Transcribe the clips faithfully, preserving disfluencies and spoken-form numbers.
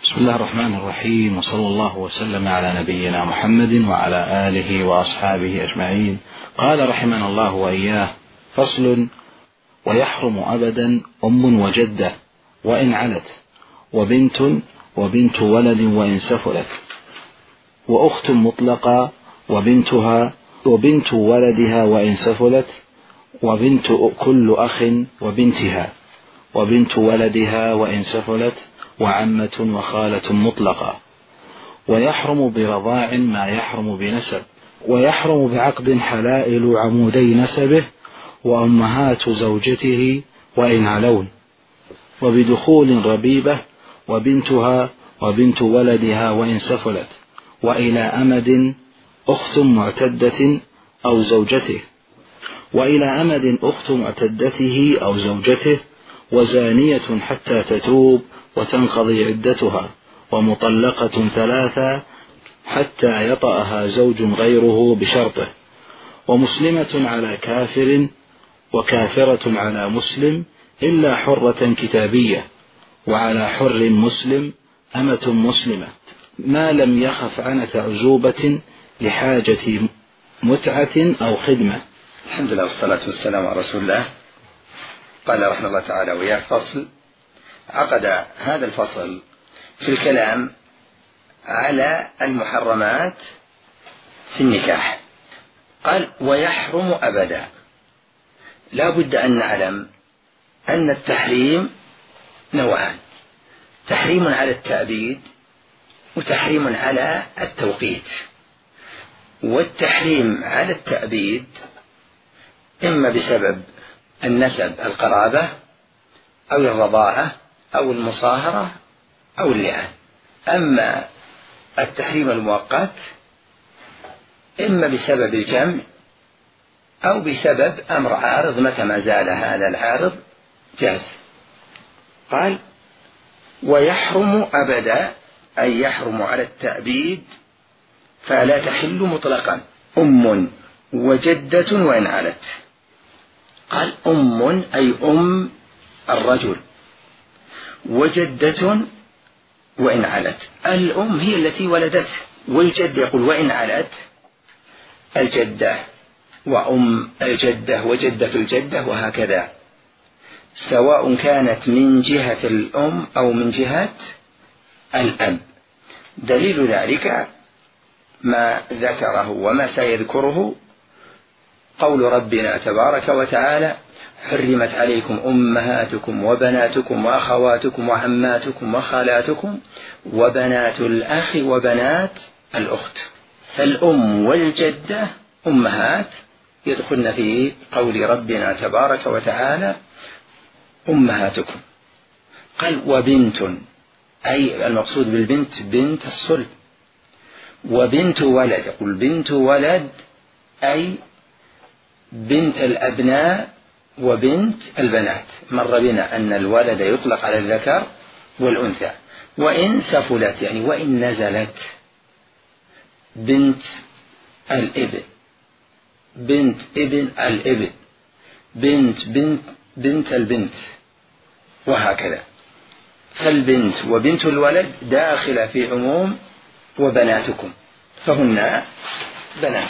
بسم الله الرحمن الرحيم، وصلى الله وسلم على نبينا محمد وعلى آله وأصحابه أجمعين. قال رحمنا الله وإياه: فصل: ويحرم أبدا أم وجدة وإن علت، وبنت وبنت ولد وإن سفلت، وأخت مطلقة وبنتها وبنت ولدها وإن سفلت، وبنت كل أخ وبنتها وبنت ولدها وإن سفلت، وعمة وخالة مطلقة. ويحرم برضاع ما يحرم بنسب، ويحرم بعقد حلائل عمودي نسبه وأمهات زوجته وإن علون، وبدخول ربيبة وبنتها وبنت ولدها وإن سفلت، وإلى أمد أخت معتدة أو زوجته، وإلى أمد أخت معتدته أو زوجته، وزانية حتى تتوب وتنقضي عدتها، ومطلقة ثلاثة حتى يطأها زوج غيره بشرطه، ومسلمة على كافر، وكافرة على مسلم إلا حرة كتابية، وعلى حر مسلم أمة مسلمة، ما لم يخف عنة عزوبة لحاجة متعة أو خدمة. الحمد لله والصلاة والسلام على رسول الله. قال رحمه الله تعالى: ويا فصل. عقد هذا الفصل في الكلام على المحرمات في النكاح. قال: ويحرم أبدا. لا بد أن نعلم أن التحريم نوعان: تحريم على التأبيد، وتحريم على التوقيت. والتحريم على التأبيد إما بسبب النسب، القرابة، أو الرضاعة، أو المصاهرة، أو اللعان. أما التحريم المؤقت إما بسبب الجمع أو بسبب أمر عارض، متى ما زال هذا العارض جاز. قال: ويحرم أبدا، أي يحرم على التأبيد، فلا تحل مطلقا أم وجدة وإن علت. قال: أم أي أم الرجل، وجدة وإن علت. الأم هي التي ولدته، والجد يقول وإن علت الجدة وأم الجدة وجدة الجدة، وهكذا، سواء كانت من جهة الأم أو من جهة الأب. دليل ذلك ما ذكره وما سيذكره قول ربنا تبارك وتعالى: حرمت عليكم أمهاتكم وبناتكم وأخواتكم وعماتكم وخالاتكم وبنات الأخ وبنات الأخت. فالأم والجدة أمهات يدخلن في قول ربنا تبارك وتعالى: أمهاتكم. قال: وبنت، أي المقصود بالبنت بنت الصلب. وبنت ولد، يقول بنت ولد أي بنت الأبناء وبنت البنات. مر بنا أن الولد يطلق على الذكر والأنثى. وإن سفلت يعني وإن نزلت، بنت الابن، بنت ابن الابن، بنت بنت بنت البنت، وهكذا. فالبنت وبنت الولد داخلة في عموم وبناتكم، فهن بنات.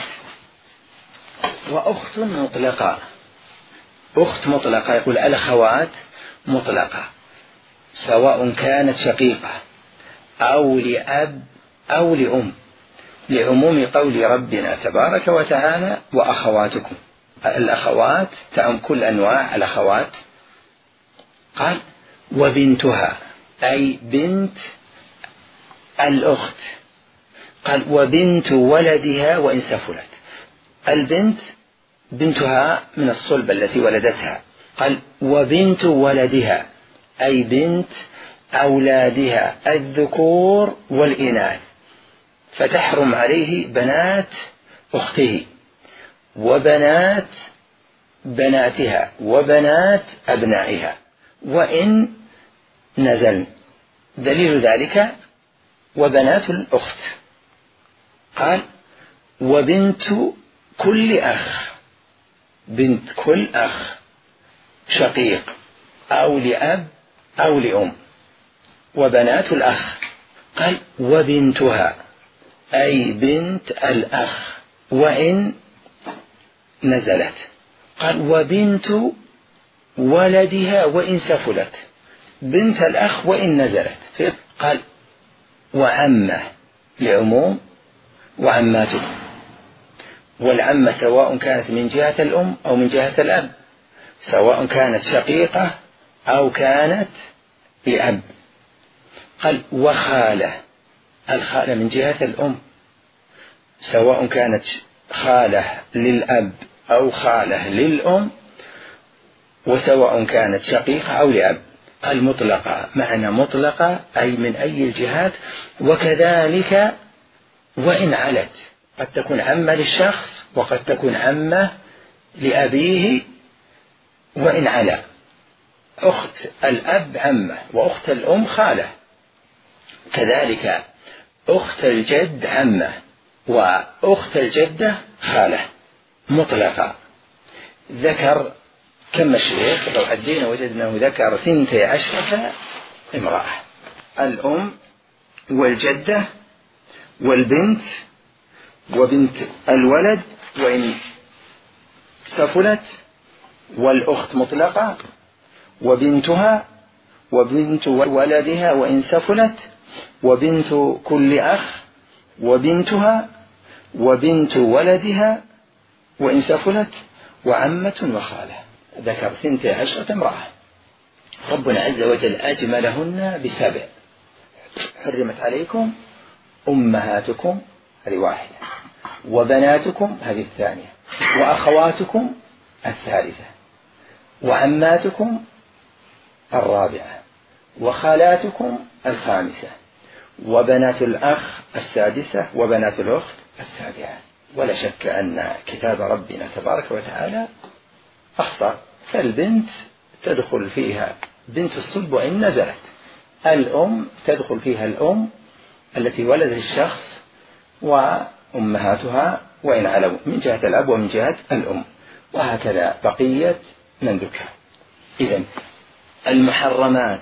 وأخت مطلقة، أخت مطلقة يقول الأخوات مطلقة، سواء كانت شقيقة أو لأب أو لأم، لعموم قول ربنا تبارك وتعالى: وأخواتكم. الأخوات تعم كل أنواع الأخوات. قال: وبنتها أي بنت الأخت. قال: وبنت ولدها وإن سفلت. البنت بنتها من الصلب التي ولدتها. قال: وبنت ولدها أي بنت أولادها الذكور والإناث، فتحرم عليه بنات أخته وبنات بناتها وبنات أبنائها وإن نزل. دليل ذلك وبنات الأخت. قال: وبنت كل أخ، بنت كل أخ شقيق أو لأب أو لأم، وبنات الأخ قال وبنتها أي بنت الأخ وإن نزلت. قال وبنت ولدها وإن سفلت، بنت الأخ وإن نزلت. قال وعمه لعموم وعماته، والعمة سواء كانت من جهة الأم أو من جهة الأب، سواء كانت شقيقة أو كانت لأب. قال وخالة، الخالة من جهة الأم سواء كانت خالة للأب أو خالة للأم، وسواء كانت شقيقة أو لأب. المطلقة معنى مطلقة أي من أي الجهات. وكذلك وإن علت، قد تكون عمة للشخص وقد تكون عمة لأبيه وإن علا. أخت الأب عمة وأخت الأم خالة، كذلك أخت الجد عمة وأخت الجدة خالة مطلقة. ذكر كم الشيخ لو عدينا وجدناه ذكر ثنتي عشرة امرأة: الأم والجدة والبنت وبنت الولد وإن سفلت، والأخت مطلقة، وبنتها وبنت ولدها وإن سفلت، وبنت كل أخ وبنتها وبنت ولدها وإن سفلت، وعمة وخالة. ذكر ثنتي عشرة امرأة. ربنا عز وجل أجملهن بسبع: حرمت عليكم أمهاتكم، هذه واحدة، وبناتكم هذه الثانية، وأخواتكم الثالثة، وعماتكم الرابعة، وخالاتكم الخامسة، وبنات الأخ السادسة، وبنات الأخت السابعة. ولا شك أن كتاب ربنا تبارك وتعالى أخصر، فالبنت تدخل فيها بنت الصلب وإن نزلت، الأم تدخل فيها الأم التي ولدت الشخص وأمهاتها وإن علوا من جهة الأب ومن جهة الأم، وهكذا بقية من ذكر. إذن المحرمات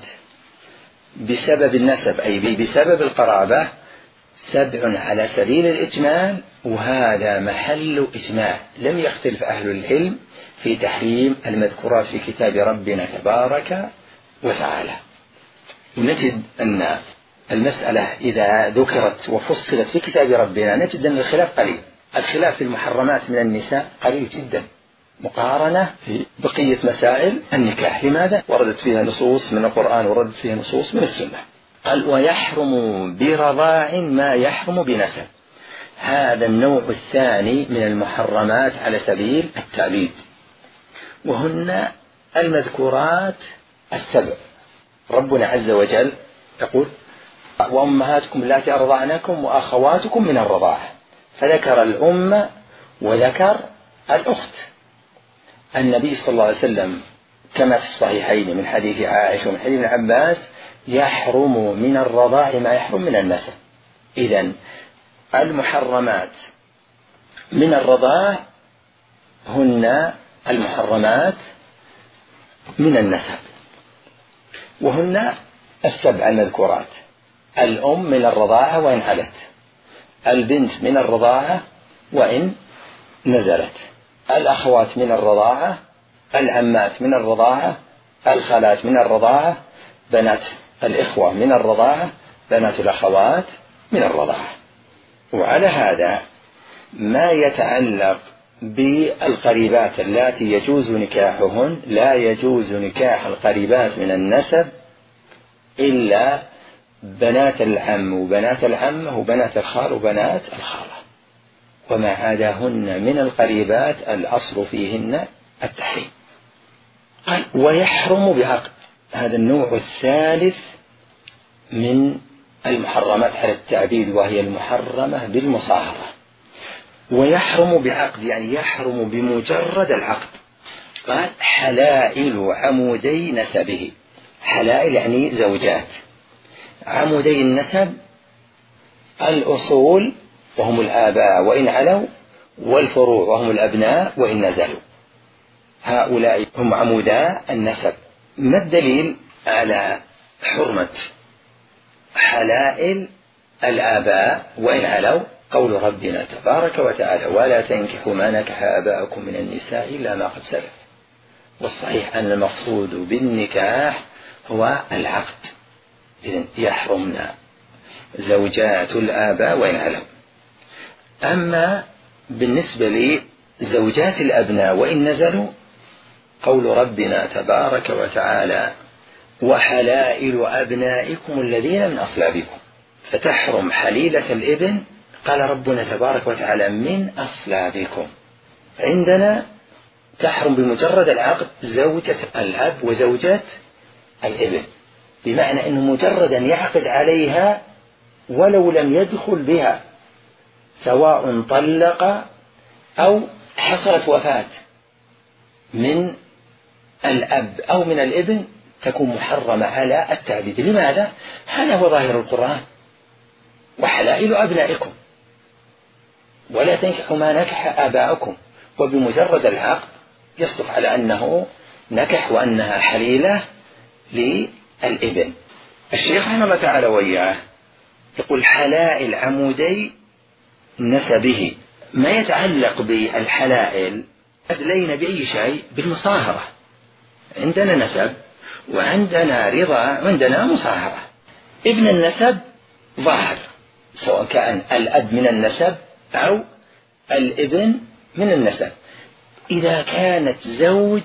بسبب النسب أي بسبب القرابة سبع على سبيل الإجمال، وهذا محل إجماع، لم يختلف أهل العلم في تحريم المذكورات في كتاب ربنا تبارك وتعالى. نجد أن المسألة إذا ذكرت وفصلت في كتاب ربنا نجد أن الخلاف قليل. الخلاف في المحرمات من النساء قليل جدا مقارنة في بقية مسائل النكاح. لماذا؟ وردت فيها نصوص من القرآن وردت فيها نصوص من السنة. قال ويحرم برضاع ما يحرم بنسب. هذا النوع الثاني من المحرمات على سبيل التعبيد، وهن المذكورات السبع. ربنا عز وجل يقول وأمهاتكم اللاتي أرضعنكم وأخواتكم من الرضاعة، فذكر الأم وذكر الأخت. النبي صلى الله عليه وسلم كما في الصحيحين من حديث عائشة ومن حديث ابن عباس يحرم من الرضاع ما يحرم من النسب. إذن المحرمات من الرضاع هن المحرمات من النسب، وهن السبع المذكورات: الأم من الرضاعة وإن علت، البنت من الرضاعة وإن نزلت، الأخوات من الرضاعة، العمات من الرضاعة، الخالات من الرضاعة، بنات الإخوة من الرضاعة، بنات الأخوات من الرضاعة. وعلى هذا ما يتعلق بالقريبات اللاتي يجوز نكاحهن لا يجوز نكاح القريبات من النسب إلا بنات العم وبنات العمة وبنات الخال وبنات الخالة، وما عداهن من القريبات الأصل فيهن التحريم. قال ويحرم بعقد. هذا النوع الثالث من المحرمات على التعبيد، وهي المحرمة بالمصاهرة. ويحرم بعقد يعني يحرم بمجرد العقد. قال حلائل عمودي نسبه. حلائل يعني زوجات. عمودي النسب الأصول وهم الآباء وإن علوا، والفروع وهم الأبناء وإن نزلوا. هؤلاء هم عمودا النسب. ما الدليل على حرمة حلائل الآباء وإن علوا، قول ربنا تبارك وتعالى ولا تنكحوا ما نكح آباءكم من النساء إلا ما قد سلف. والصحيح أن المقصود بالنكاح هو العقد، إذن يحرمنا زوجات الآباء وإن علوا. أما بالنسبة لزوجات الأبناء وإن نزلوا، قول ربنا تبارك وتعالى وحلائل أبنائكم الذين من أصلابكم، فتحرم حليلة الابن، قال ربنا تبارك وتعالى من أصلابكم. عندنا تحرم بمجرد العقد زوجة الأب وزوجة الابن، بمعنى أنه مجرد أن يعقد عليها ولو لم يدخل بها، سواء طلق أو حصلت وفاة من الأب أو من الابن، تكون محرمة على التعديد. لماذا؟ هذا هو ظاهر القرآن، وحلائل أبنائكم ولا تنكحوا ما نكح آباؤكم، وبمجرد العقد يصدق على أنه نكح وأنها حليلة للابن. الشيخ رحمه الله تعالى وإياه يقول حلائل عمودي نسبه. ما يتعلق بالحلائل أدلينا بأي شيء؟ بالمصاهرة. عندنا نسب وعندنا رضا وعندنا مصاهرة. ابن النسب ظاهر، سواء كان الأب من النسب أو الابن من النسب. إذا كانت زوج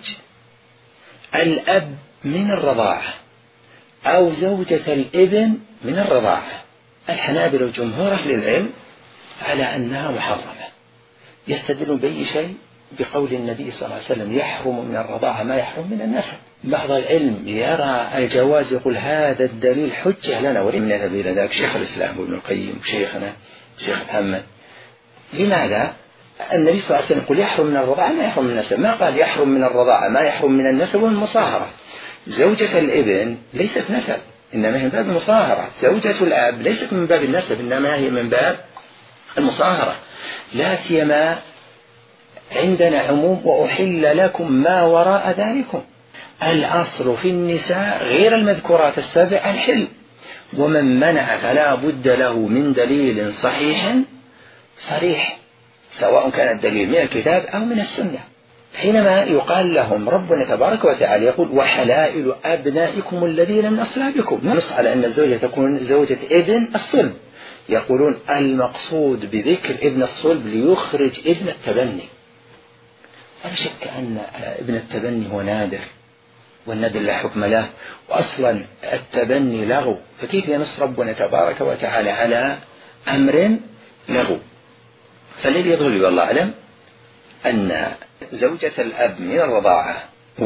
الأب من الرضاعة أو زوجة الابن من الرضاعة، الحنابلة وجمهور أهل العلم على أنها محرمة، يستدلون بأي شيء؟ بقول النبي صلى الله عليه وسلم يحرم من الرضاعة ما يحرم من النسب. بعض العلم يرى الجواز، يقول هذا الدليل حجة لنا، ولم نذهب إلى ذلك شيخ الإسلام وابن القيم وشيخنا شيخ محمد. لماذا؟ النبي صلى الله عليه وسلم يقول يحرم من الرضاعة ما يحرم من النسب، ما قال يحرم من الرضاعة ما يحرم من النسب والمصاهرة. زوجة الابن ليست نسب، إنما هي من باب المصاهرة. زوجة الأب ليست من باب النسب، إنما هي من باب المصاهرة. لا سيما عندنا عموم وأحل لكم ما وراء ذلكم. الأصل في النساء غير المذكورات السبع الحل، ومن منع فلا بد له من دليل صحيح صريح، سواء كان الدليل من الكتاب أو من السنة. حينما يقال لهم ربنا تبارك وتعالى يقول وحلائل أبنائكم الذين من أصلابكم، نص على أن الزوجة تكون زوجة ابن الصلب، يقولون المقصود بذكر ابن الصلب ليخرج ابن التبني. ولا شك أن ابن التبني هو نادر، والنادر لا حكم له، وأصلا التبني لغو، فكيف ينص ربنا تبارك وتعالى على أمر لغو؟ فالذي يظهر والله أعلم أن زوجة الأب من الرضاعة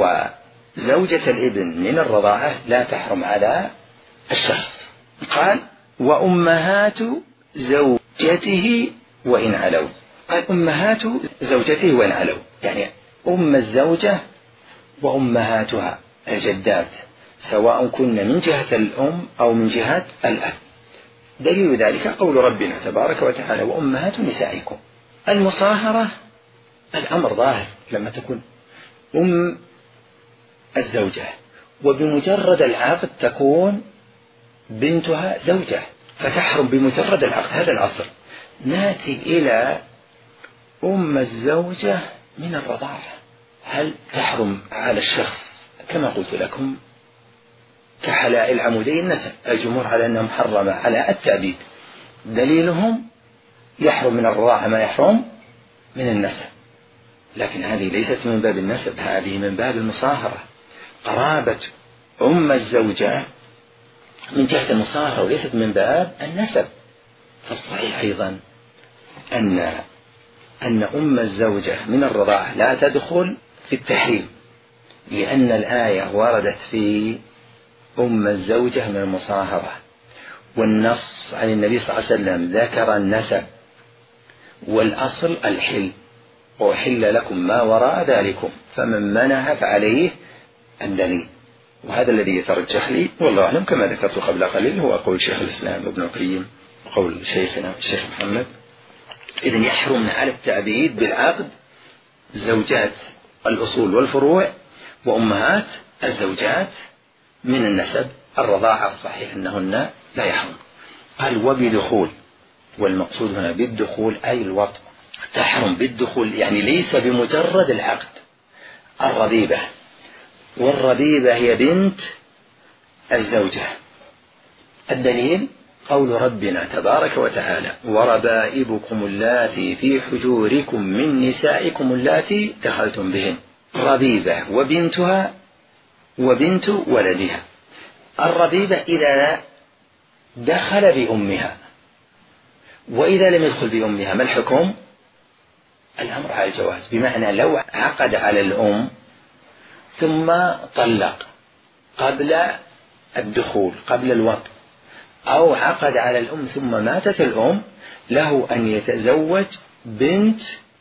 وزوجة الابن من الرضاعة لا تحرم على الشخص. قال وأمهات زوجته وإن علوا، قال أمهات زوجته وإن علوا، يعني أم الزوجة وأمهاتها الجدات، سواء كن من جهة الأم أو من جهة الأب. دليل ذلك قول ربنا تبارك وتعالى وأمهات نسائكم. المصاهرة الأمر ظاهر لما تكون أم الزوجة، وبمجرد العقد تكون بنتها زوجة، فتحرم بمجرد العقد، هذا الأصل. ناتي إلى أم الزوجة من الرضاعة، هل تحرم على الشخص كما قلت لكم كحلائل عمودي النسب؟ الجمهور على أنها محرمة على التعديد، دليلهم يحرم من الرضاعة ما يحرم من النسب، لكن هذه ليست من باب النسب، هذه من باب المصاهرة. قرابة أم الزوجة من جهة المصاهرة وليست من باب النسب. فالصحيح أيضا أن أن أم الزوجة من الرضاعة لا تدخل في التحريم، لأن الآية وردت في أم الزوجة من المصاهرة، والنص عن النبي صلى الله عليه وسلم ذكر النسب، والأصل الحل، وحل لكم ما وراء ذلكم، فمن منع فعليه الدليل. وهذا الذي يترجح لي والله أعلم كما ذكرت قبل قليل هو قول شيخ الإسلام ابن القيم وقول شيخنا الشيخ محمد. إذن يحرمنا على التعبيد بالعقد زوجات الأصول والفروع وأمهات الزوجات من النسب. الرضاعة الصحيح أنهن لا يحرم. قال وبدخول، والمقصود هنا بالدخول أي الوطء، تحرم بالدخول يعني ليس بمجرد العقد. الربيبة، والربيبة هي بنت الزوجة. الدليل قول ربنا تبارك وتعالى وربائبكم اللاتي في حجوركم من نسائكم اللاتي دخلتم بهن. ربيبة وبنتها وبنت ولدها. الربيبة إذا دخل بأمها، وإذا لم يدخل بأمها ما الحكم؟ الأمر على الجواز، بمعنى لو عقد على الأم ثم طلق قبل الدخول قبل الوطء، أو عقد على الأم ثم ماتت الأم، له أن يتزوج بنت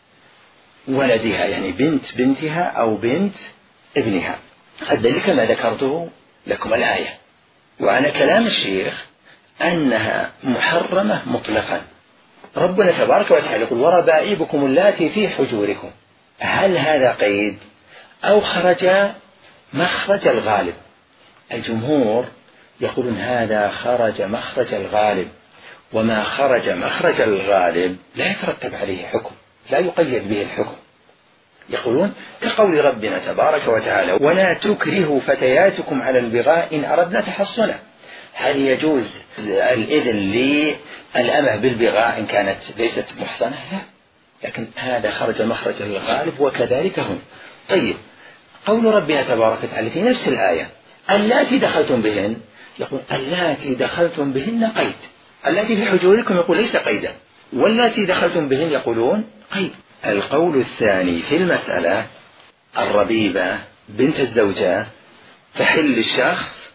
ولدها، يعني بنت بنتها أو بنت ابنها. الدليل كما ذكرته لكم الآية. وعلى كلام الشيخ أنها محرمة مطلقا. ربنا تبارك وتعالى يقول وربائبكم اللاتي في حجوركم، هل هذا قيد أو خرج مخرج الغالب؟ الجمهور يقولون هذا خرج مخرج الغالب، وما خرج مخرج الغالب لا يترتب عليه حكم، لا يقيد به الحكم. يقولون كقول ربنا تبارك وتعالى ولا تكرهوا فتياتكم على البغاء إن أردنا تحصنا. هل يجوز الإذن للأمة بالبغاء إن كانت ليست محصنة؟ لا، لكن هذا خرج مخرج الغالب وكذلك هم. طيب، قول ربنا تبارك وتعالى في نفس الآية اللاتي دخلتم بهن، يقول اللاتي دخلتم بهن قيد. اللاتي في حجوركم يقول ليس قيدا، واللاتي دخلتم بهن يقولون قيد. القول الثاني في المسألة الربيبة بنت الزوجة تحل الشخص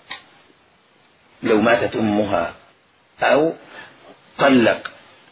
لو ماتت أمها أو طلق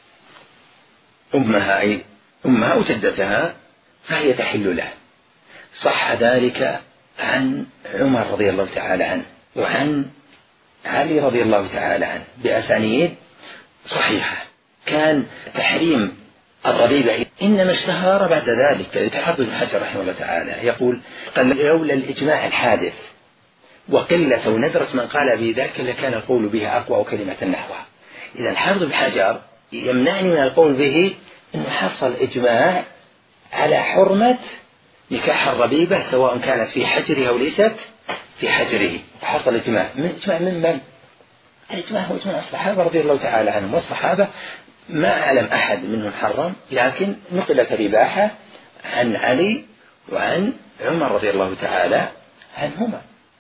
أمها أي أمها أو جدتها فهي تحل له. صح ذلك عن عمر رضي الله تعالى عنه وعن علي رضي الله تعالى عنه بأسانيد صحيحة. كان تحريم الربيبة إنما اشتهر بعد ذلك. الحافظ ابن حجر رحمه الله تعالى يقول قال لولا الإجماع الحادث وقلة وندرة من قال بذلك لكان القول بها أقوى كلمة نحوها. إذا الحافظ ابن حجر يمنعني من القول به أنه حصل إجماع على حرمة نكاح الربيبة سواء كانت في حجره أو ليست في حجره. حصل إجماع من إجماع من من؟ الإجماع هو إجماع الصحابة رضي الله تعالى عنهم، والصحابة ما أعلم أحد منهم حرم، لكن نقلت الإباحة عن علي وعن عمر رضي الله تعالى عنهما،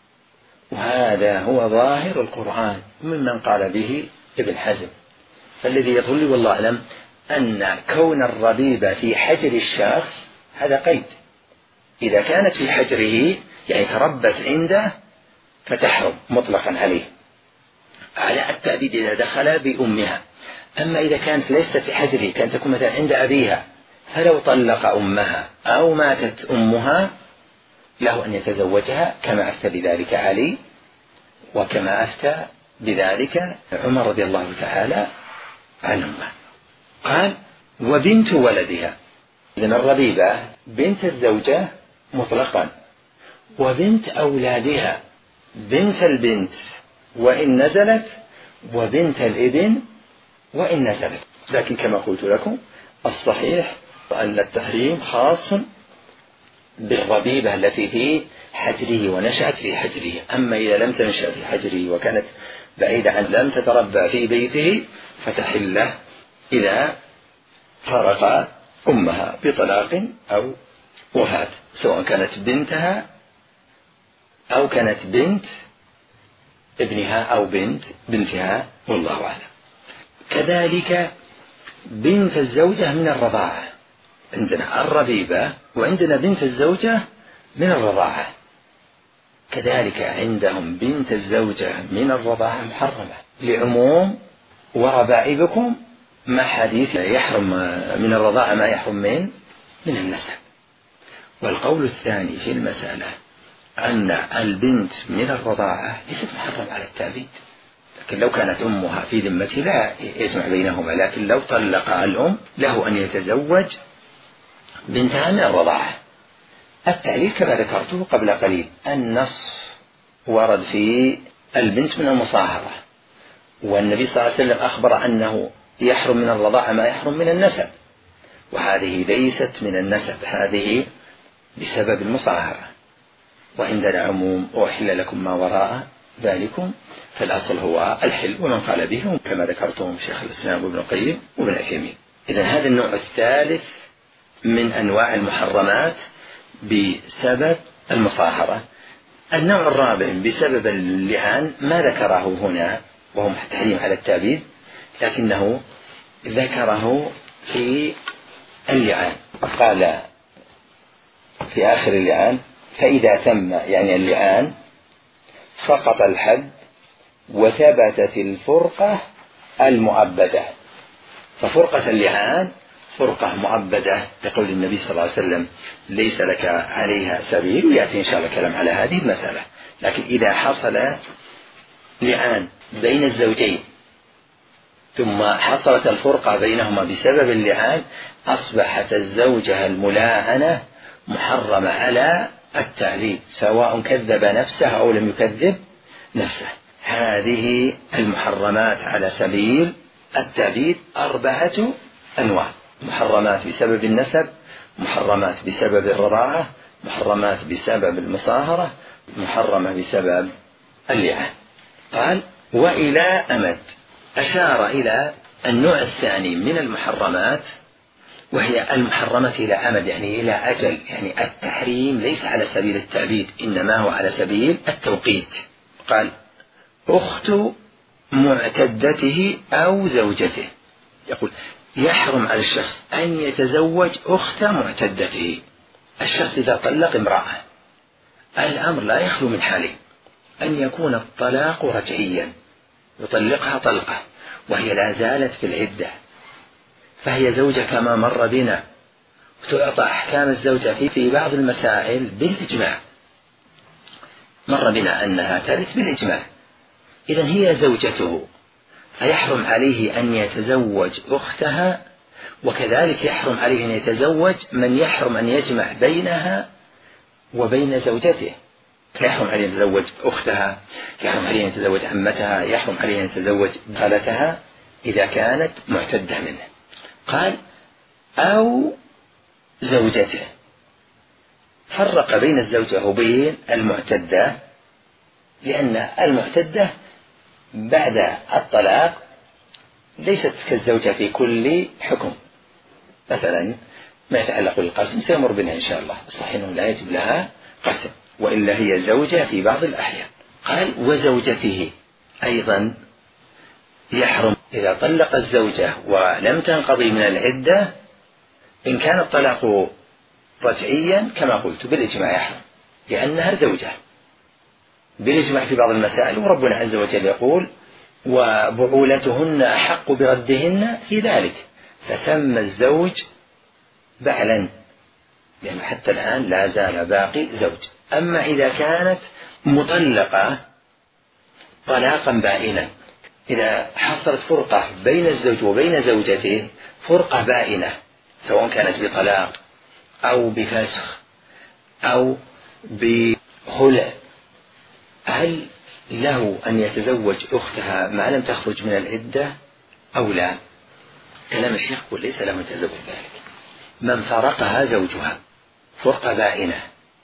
وهذا هو ظاهر القرآن ممن قال به ابن حزم. فالذي يظهر لي والله أعلم أن كون الربيبة في حجر الشخص هذا قيد. إذا كانت في حجره يعني تربت عنده فتحرم مطلقا عليه على التأبيد إذا دخل بأمها. أما إذا كانت ليست في حجره، كانت تكون مثلا عند أبيها، فلو طلق أمها أو ماتت أمها له أن يتزوجها، كما أفتى بذلك علي وكما أفتى بذلك عمر رضي الله تعالى عنهما. قال وبنت ولدها. إذن الربيبة بنت الزوجة مطلقا، وبنت أولادها بنت البنت وإن نزلت، وبنت الابن وإن نزلت. لكن كما قلت لكم الصحيح أن التحريم خاص بالربيبة التي في حجره ونشأت في حجره. أما إذا لم تنشأ في حجره وكانت بعيدة عن لم تتربى في بيته فتحله إذا فرق أمها بطلاق أو وفاة، سواء كانت بنتها أو كانت بنت ابنها أو بنت بنتها والله أعلم. كذلك بنت الزوجة من الرضاعة، عندنا الربيبة وعندنا بنت الزوجة من الرضاعة. كذلك عندهم بنت الزوجة من الرضاعة محرمة لعموم وربائبكم مع حديث يحرم من الرضاعة ما يحرم من من النسب. والقول الثاني في المسألة أن البنت من الرضاعة ليست محرم على التأبيد، لكن لو كانت أمها في ذمته لا يجمع بينهما، لكن لو طلق الأم له أن يتزوج بنتها من الرضاعة. التعليل كما ذكرته قبل قليل، النص ورد في البنت من المصاهرة، والنبي صلى الله عليه وسلم أخبر أنه يحرم من الرضاعة ما يحرم من النسب، وهذه ليست من النسب، هذه بسبب المصاهرة. وعندنا عموم وأحل لكم ما وراء ذلكم، فالأصل هو الحل، ومن قال به كما ذكرتم شيخ الإسلام وابن القيم وابن عثيمين. إذن هذا النوع الثالث من أنواع المحرمات بسبب المصاهرة. النوع الرابع بسبب اللعان ما ذكره هنا وهو تحريم على التأبيد، لكنه ذكره في اللعان، قال في آخر اللعان: فإذا تم يعني اللعان سقط الحد وثبتت الفرقة المؤبدة. ففرقة اللعان فرقة مؤبدة لقول النبي صلى الله عليه وسلم: ليس لك عليها سبيل، ويأتي إن شاء الله كلام على هذه المسألة. لكن إذا حصل لعان بين الزوجين ثم حصلت الفرقة بينهما بسبب اللعان، أصبحت الزوجة الملاعنة محرمة على التعليل، سواء كذب نفسه أو لم يكذب نفسه. هذه المحرمات على سبيل التأبيد أربعة أنواع: محرمات بسبب النسب، محرمات بسبب الرضاعة، محرمات بسبب المصاهرة، محرمة بسبب اللعان. قال: وإلى أمد. أشار إلى النوع الثاني من المحرمات، وهي المحرمة إلى أمد، يعني إلى أجل، يعني التحريم ليس على سبيل التأبيد، إنما هو على سبيل التوقيت. قال: أخت معتدته أو زوجته. يقول: يحرم على الشخص أن يتزوج أخت معتدته. الشخص إذا طلق امرأة، الأمر لا يخلو من حالين: أن يكون الطلاق رجعيا، يطلقها طلقة وهي لا زالت في العدة، فهي زوجة كما مر بنا، وتعطى أحكام الزوجة في بعض المسائل بالإجماع، مر بنا أنها ترث بالإجماع. إذن هي زوجته، فيحرم عليه أن يتزوج أختها، وكذلك يحرم عليه أن يتزوج من يحرم أن يجمع بينها وبين زوجته. يحرم عليه أن يتزوج أختها، يحرم عليه أن يتزوج عمتها، يحرم عليه أن يتزوج خالتها إذا كانت معتدة منه. قال: أو زوجته. فرق بين الزوجة وبين المعتدة، لأن المعتدة بعد الطلاق ليست كالزوجة في كل حكم. مثلا ما يتعلق بالقسم سيمر بنا إن شاء الله، صحيح أنه لا يجب لها قسم، وإلا هي زوجة في بعض الأحيان. قال: وزوجته أيضا يحرم إذا طلق الزوجة ولم تنقضي من العدة، إن كان الطلاق رجعيا كما قلت بالإجماع يحرم، لأنها زوجة بالإجماع في بعض المسائل، وربنا عز وجل يقول: وبعولتهن أحق بردهن في ذلك، فسمى الزوج بعلا، لأنه حتى الآن لا زال باقي زوج. أما إذا كانت مطلقة طلاقا بائنا، إذا حصلت فرقة بين الزوج وبين زوجته، فرقة بائنة سواء كانت بطلاق أو بفسخ أو بخلع، هل له أن يتزوج أختها ما لم تخرج من العدة أو لا؟ كلام الشيخ يقول: ليس له أن يتزوج ذلك. من فارقها زوجها فرقة بائنة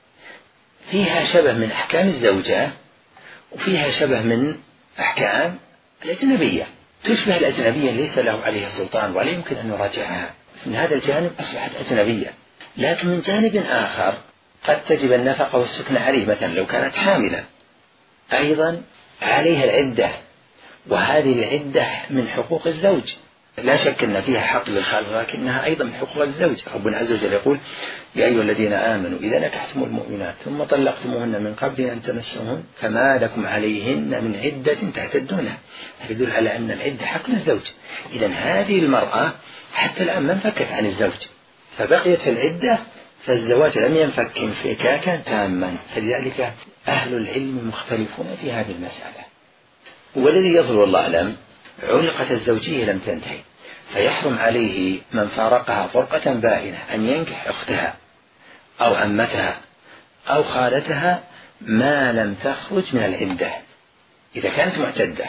فيها شبه من أحكام الزوجة، وفيها شبه من أحكام الأجنبية، تشبه الأجنبية ليس له عليها سلطان ولا يمكن أن يراجعها. من هذا الجانب أصبحت أجنبية. لكن من جانب آخر قد تجب النفقة والسكن عليه، مثلا لو كانت حاملة أيضا عليها العدة، وهذه العدة من حقوق الزوج، لا شك أن فيها حق للخالق، ولكنها أيضا من حقوق الزوج. ربنا عز وجل يقول: يا أيها الذين آمنوا إذا نكحتم المؤمنات ثم طلقتموهن من قبل أن تمسوهن فما لكم عليهن من عدة تعتدونها. يدل على أن العدة حق للزوج. إذن هذه المرأة حتى الآن ما انفكت عن الزوج، فبقيت في العدة، فالزواج لم ينفك انفكاكا تاما. فلذلك أهل العلم مختلفون في هذه المسألة، والذي يظهر والله أعلم علقة الزوجية لم تنتهي، فيحرم عليه من فارقها فرقة بائنة أن ينكح أختها أو عمتها أو خالتها ما لم تخرج من العدة. إذا كانت معتدة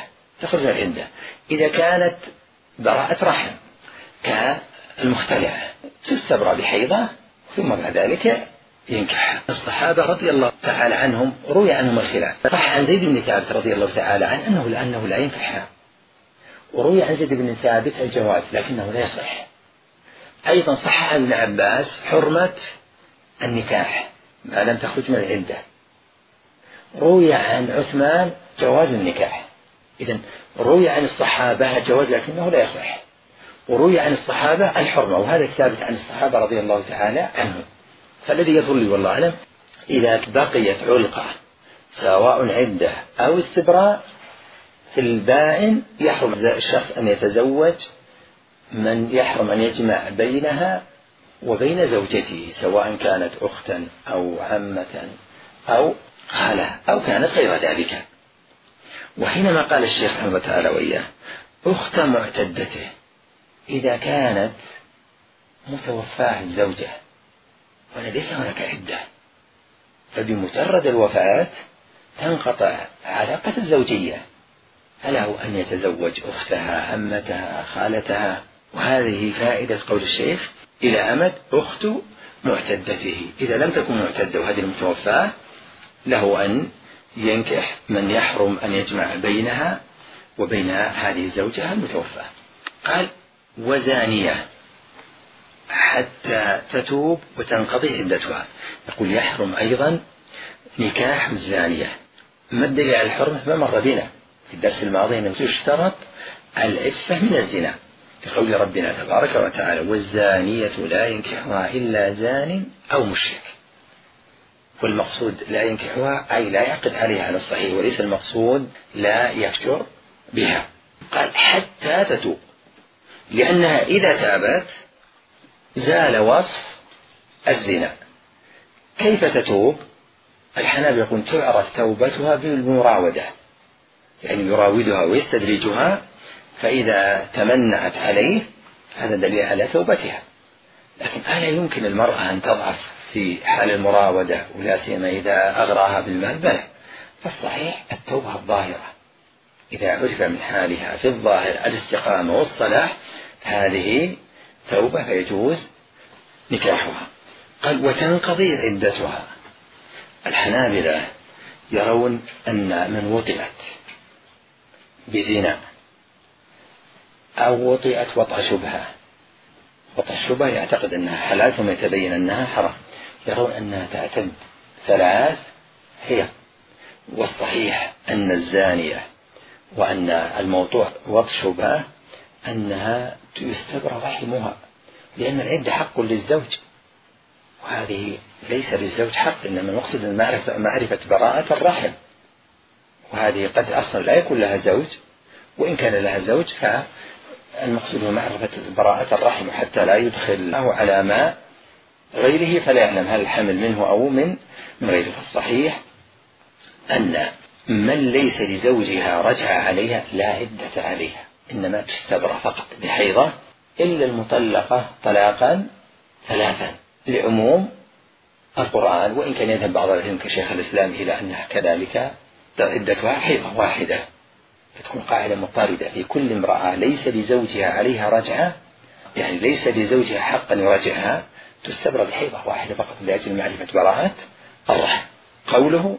تخرج من العدة. إذا كانت براءة رحم كالمختلعة تستبرأ بحيضة ثم بعد ذلك ينكحها. الصحابة رضي الله تعالى عنهم روي عنهم الخلاف. صح عن زيد بن ثابت رضي الله تعالى عنه أنه لأنه لا ينكحها، وروي عن زيد بن ثابت الجواز لكنه لا يصح. أيضا صح عن ابن عباس حرمة النكاح ما لم تخرج من العدة. روي عن عثمان جواز النكاح. إذن روي عن الصحابة الجواز لكنه لا يصح، وروي عن الصحابة الحرمة، وهذا ثابت عن الصحابة رضي الله تعالى عنهم. فالذي يظل لي والله أعلم إذا بقيت علقة سواء عدة أو استبراء في البائن يحرم الشخص أن يتزوج من يحرم أن يجمع بينها وبين زوجته، سواء كانت أختا أو عمة أو خالة أو كانت غير ذلك. وحينما قال الشيخ رحمه الله تعالى وإياه أخت معتدته، إذا كانت متوفاة الزوجة وليس هناك عدة، فبمجرد الوفاة تنقطع علاقة الزوجية، فله أن يتزوج أختها عمتها خالتها. وهذه فائدة قول الشيخ إلى أمد أخت معتدته. إذا لم تكن معتدة وهذه المتوفاة له أن ينكح من يحرم أن يجمع بينها وبين هذه الزوجة المتوفاة. قال وزانية حتى تتوب وتنقضي عدتها. يقول يحرم أيضا نكاح الزانية. ما الدليل على الحرمة؟ ما مر بنا في الدرس الماضي أنه يشترط العفة من الزنا كقول ربنا تبارك وتعالى والزانية لا ينكحها إلا زان أو مشرك. والمقصود لا ينكحها أي لا يعقد عليها على الصحيح، وليس المقصود لا يفجر بها. قال حتى تتوب، لأنها إذا تابت زال وصف الزنا. كيف تتوب؟ الحنابلة يقول تعرف توبتها بالمراودة، يعني يراودها ويستدرجها، فإذا تمنعت عليه هذا دليل على توبتها. لكن ألا يمكن المرأة أن تضعف في حال المراودة ولا سيما إذا أغراها بالمال؟ بلى. فالصحيح التوبة الظاهرة إذا عرف من حالها في الظاهر الاستقامة والصلاح هذه توبة فيجوز نكاحها. قال وتنقضي عدتها. الحنابلة يرون أن من وطئت بزنا أو وطئت وطأ شبهة، وطأ الشبهة يعتقد أنها حلال ثم يتبين أنها حرام، يرون أنها تعتد ثلاث حيض. والصحيح أن الزانية وأن الموضوع وطأ شبهة أنها يستبرأ رحمها، لأن العدة حق للزوج وهذه ليس للزوج حق، إنما المقصد المعرفة معرفة براءة الرحم، وهذه قد أصلا لا يكون لها زوج، وإن كان لها زوج فالمقصود هو معرفة براءة الرحم حتى لا يدخله على ما غيره فلا يعلم هل الحمل منه أو من من غيره. فالصحيح أن من ليس لزوجها رجع عليها لا عدة عليها، إنما تستبرأ فقط بحيضة، إلا المطلقة طلاقا ثلاثا لعموم القرآن. وإن كان يذهب بعض العلم كشيخ الإسلام إلى أنها كذلك عدتها حيضة واحدة، فتكون قاعدة مضطردة في كل امرأة ليس لزوجها عليها رجعة، يعني ليس لزوجها حقا يراجعها، تستبرأ بحيضة واحدة فقط لأجل معرفة براءة الرحم. قوله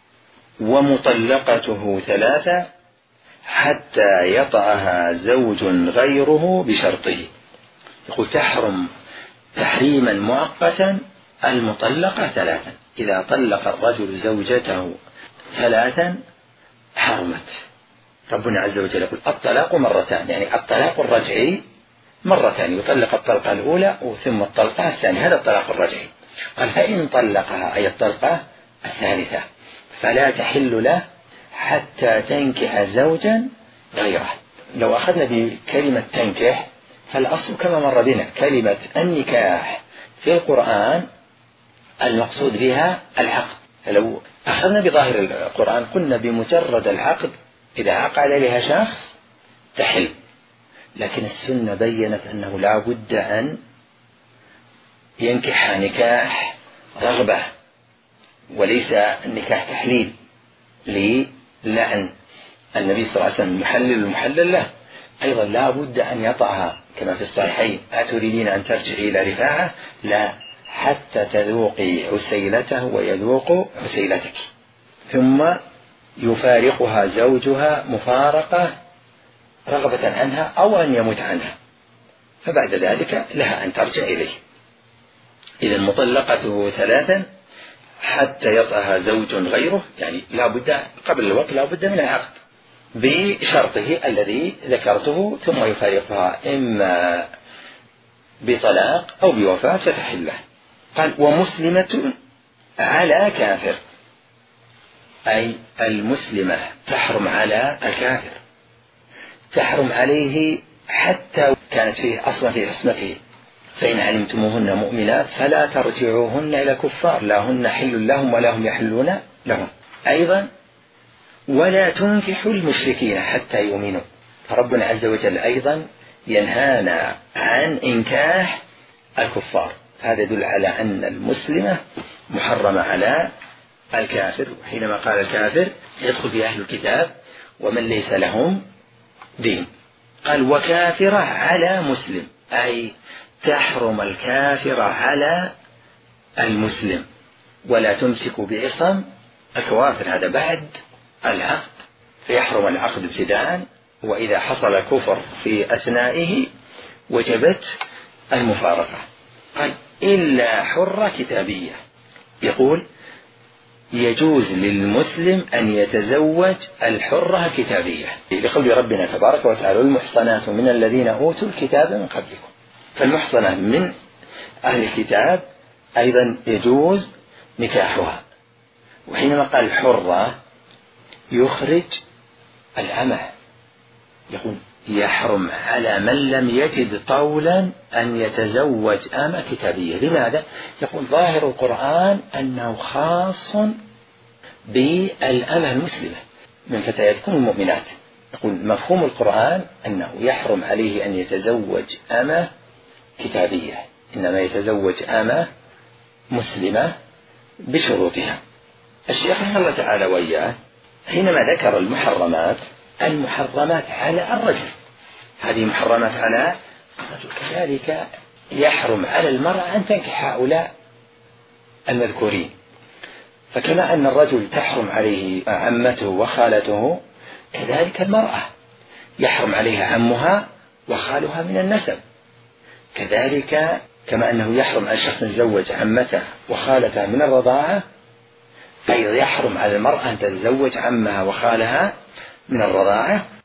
ومطلقته ثلاثة حتى يطأها زوج غيره بشرطه. يقول تحرم تحريما مؤقتا المطلقة ثلاثا. إذا طلق الرجل زوجته ثلاثا حرمت. ربنا عز وجل يقول الطلاق مرتان، يعني الطلاق الرجعي مرتان، يطلق الطلقة الأولى ثم الطلقة الثانية، هذا الطلاق الرجعي. قال فإن طلقها أي الطلقة الثالثة فلا تحل له حتى تنكح زوجا غيره. لو أخذنا بكلمة تنكح فالأصل كما مر بنا كلمة النكاح في القرآن المقصود بها العقد. لو أخذنا بظاهر القرآن قلنا بمجرد العقد إذا عقد عليها شخص تحل، لكن السنة بيّنت أنه لا بد أن ينكح نكاح رغبة وليس النكاح تحليل للعن النبي صلى الله عليه وسلم محلل المحلل له، أيضا لا بد أن يطعها كما في الصحيحين: أتريدين أن ترجعي إلى رفاعة؟ لا، حتى تذوقي عسيلته ويذوق عسيلتك. ثم يفارقها زوجها مفارقة رغبة عنها أو أن يموت عنها، فبعد ذلك لها أن ترجع إليه. إذا مطلقته ثلاثا حتى يطأها زوج غيره، يعني لا بد قبل الوقت لا بد من العقد بشرطه الذي ذكرته، ثم يفارقها إما بطلاق أو بوفاة فتحله. قال: ومسلمة على كافر، أي المسلمة تحرم على الكافر، تحرم عليه حتى كانت فيه أصلا في عصمته. فإن علمتموهن مؤمنات فلا ترجعوهن إلى كفار، لا هن حل لهم ولا هم يحلون لهم. أيضا ولا تنكحوا المشركين حتى يؤمنوا، فربنا عز وجل أيضا ينهانا عن إنكاح الكفار. هذا يدل على أن المسلمة محرمة على الكافر. حينما قال الكافر يدخل في أهل الكتاب ومن ليس لهم دين. قال: وكافرة على مسلم، أي تحرم الكافرة على المسلم. ولا تمسكوا بعصم الكوافر، هذا بعد العقد، فيحرم العقد ابتداء، وإذا حصل الكفر في أثنائه وجبت المفارقة. قال: إلا حرة كتابية. يقول: يجوز للمسلم أن يتزوج الحرة الكتابية، لقول ربنا تبارك وتعالى: المحصنات من الذين أوتوا الكتاب من قبلكم. فالمحصنة من أهل الكتاب أيضا يجوز نكاحها. وحينما قال الحرة يخرج الأمة، يقول: يحرم على من لم يجد طولا أن يتزوج أمة كتابية. لماذا؟ يقول ظاهر القرآن أنه خاص بالأمة المسلمة من فتياتكم المؤمنات. يقول مفهوم القرآن أنه يحرم عليه أن يتزوج أمة كتابية، إنما يتزوج أمة مسلمة بشروطها. الشيخ رحمه الله تعالى وإياه حينما ذكر المحرمات المحرمات على الرجل، هذه محرمات على الرجل، كذلك يحرم على المرأة أن تنكح هؤلاء المذكورين. فكما أن الرجل تحرم عليه عمته وخالته، كذلك المرأة يحرم عليها عمها وخالها من النسب. كذلك كما أنه يحرم على شخص يتزوج عمته وخالته من الرضاعة، أيضا يحرم على المرأة أن تتزوج عمها وخالها من الرضاعة.